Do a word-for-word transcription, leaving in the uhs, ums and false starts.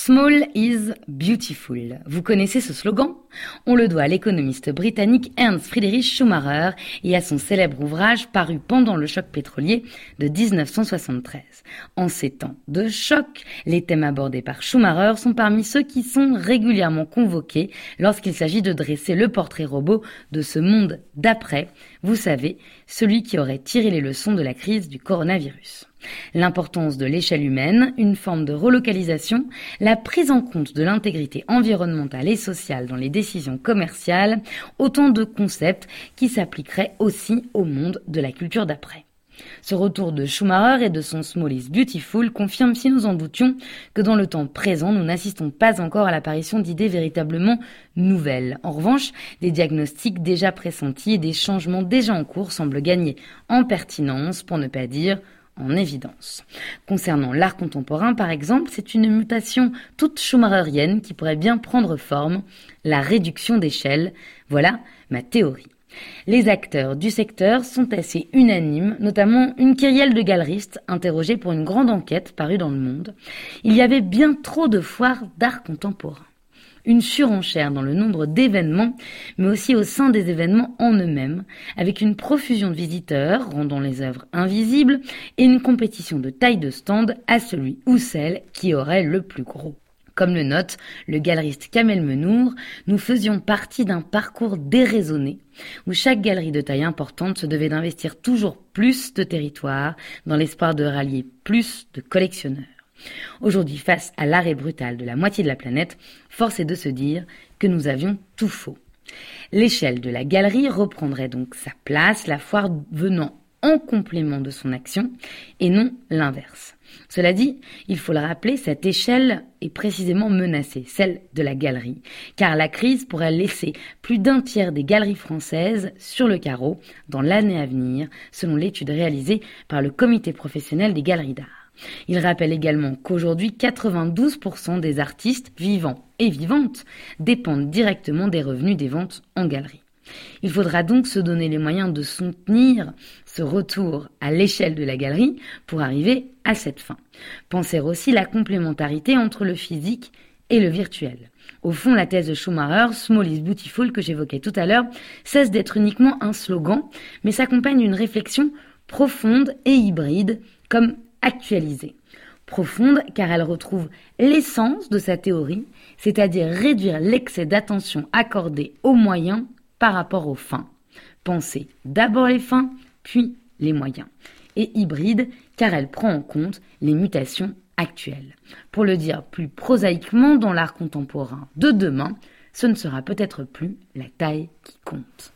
Small is beautiful. Vous connaissez ce slogan ? On le doit à l'économiste britannique Ernst Friedrich Schumacher et à son célèbre ouvrage paru pendant le choc pétrolier de dix-neuf cent soixante-treize. En ces temps de choc, les thèmes abordés par Schumacher sont parmi ceux qui sont régulièrement convoqués lorsqu'il s'agit de dresser le portrait robot de ce monde d'après, vous savez, celui qui aurait tiré les leçons de la crise du coronavirus. L'importance de l'échelle humaine, une forme de relocalisation, la prise en compte de l'intégrité environnementale et sociale dans les décisions commerciales, autant de concepts qui s'appliqueraient aussi au monde de la culture d'après. Ce retour de Schumacher et de son Small is Beautiful confirme, si nous en doutions, que dans le temps présent, nous n'assistons pas encore à l'apparition d'idées véritablement nouvelles. En revanche, des diagnostics déjà pressentis et des changements déjà en cours semblent gagner en pertinence, pour ne pas dire en évidence. Concernant l'art contemporain, par exemple, c'est une mutation toute schumacherienne qui pourrait bien prendre forme, la réduction d'échelle. Voilà ma théorie. Les acteurs du secteur sont assez unanimes, notamment une kyrielle de galeristes interrogés pour une grande enquête parue dans Le Monde. Il y avait bien trop de foires d'art contemporain. Une surenchère dans le nombre d'événements, mais aussi au sein des événements en eux-mêmes, avec une profusion de visiteurs rendant les œuvres invisibles et une compétition de taille de stand à celui ou celle qui aurait le plus gros. Comme le note le galeriste Kamel Menour, nous faisions partie d'un parcours déraisonné où chaque galerie de taille importante se devait d'investir toujours plus de territoire dans l'espoir de rallier plus de collectionneurs. Aujourd'hui, face à l'arrêt brutal de la moitié de la planète, force est de se dire que nous avions tout faux. L'échelle de la galerie reprendrait donc sa place, la foire venant en complément de son action et non l'inverse. Cela dit, il faut le rappeler, cette échelle est précisément menacée, celle de la galerie, car la crise pourrait laisser plus d'un tiers des galeries françaises sur le carreau dans l'année à venir, selon l'étude réalisée par le comité professionnel des galeries d'art. Il rappelle également qu'aujourd'hui, quatre-vingt-douze pour cent des artistes vivants et vivantes dépendent directement des revenus des ventes en galerie. Il faudra donc se donner les moyens de soutenir ce retour à l'échelle de la galerie pour arriver à cette fin. Penser aussi la complémentarité entre le physique et le virtuel. Au fond, la thèse de Schumacher, Small is Beautiful, que j'évoquais tout à l'heure, cesse d'être uniquement un slogan, mais s'accompagne d'une réflexion profonde et hybride, comme actualisée. Profonde car elle retrouve l'essence de sa théorie, c'est-à-dire réduire l'excès d'attention accordé aux moyens par rapport aux fins. Penser d'abord les fins, puis les moyens. Et hybride car elle prend en compte les mutations actuelles. Pour le dire plus prosaïquement, dans l'art contemporain de demain, ce ne sera peut-être plus la taille qui compte.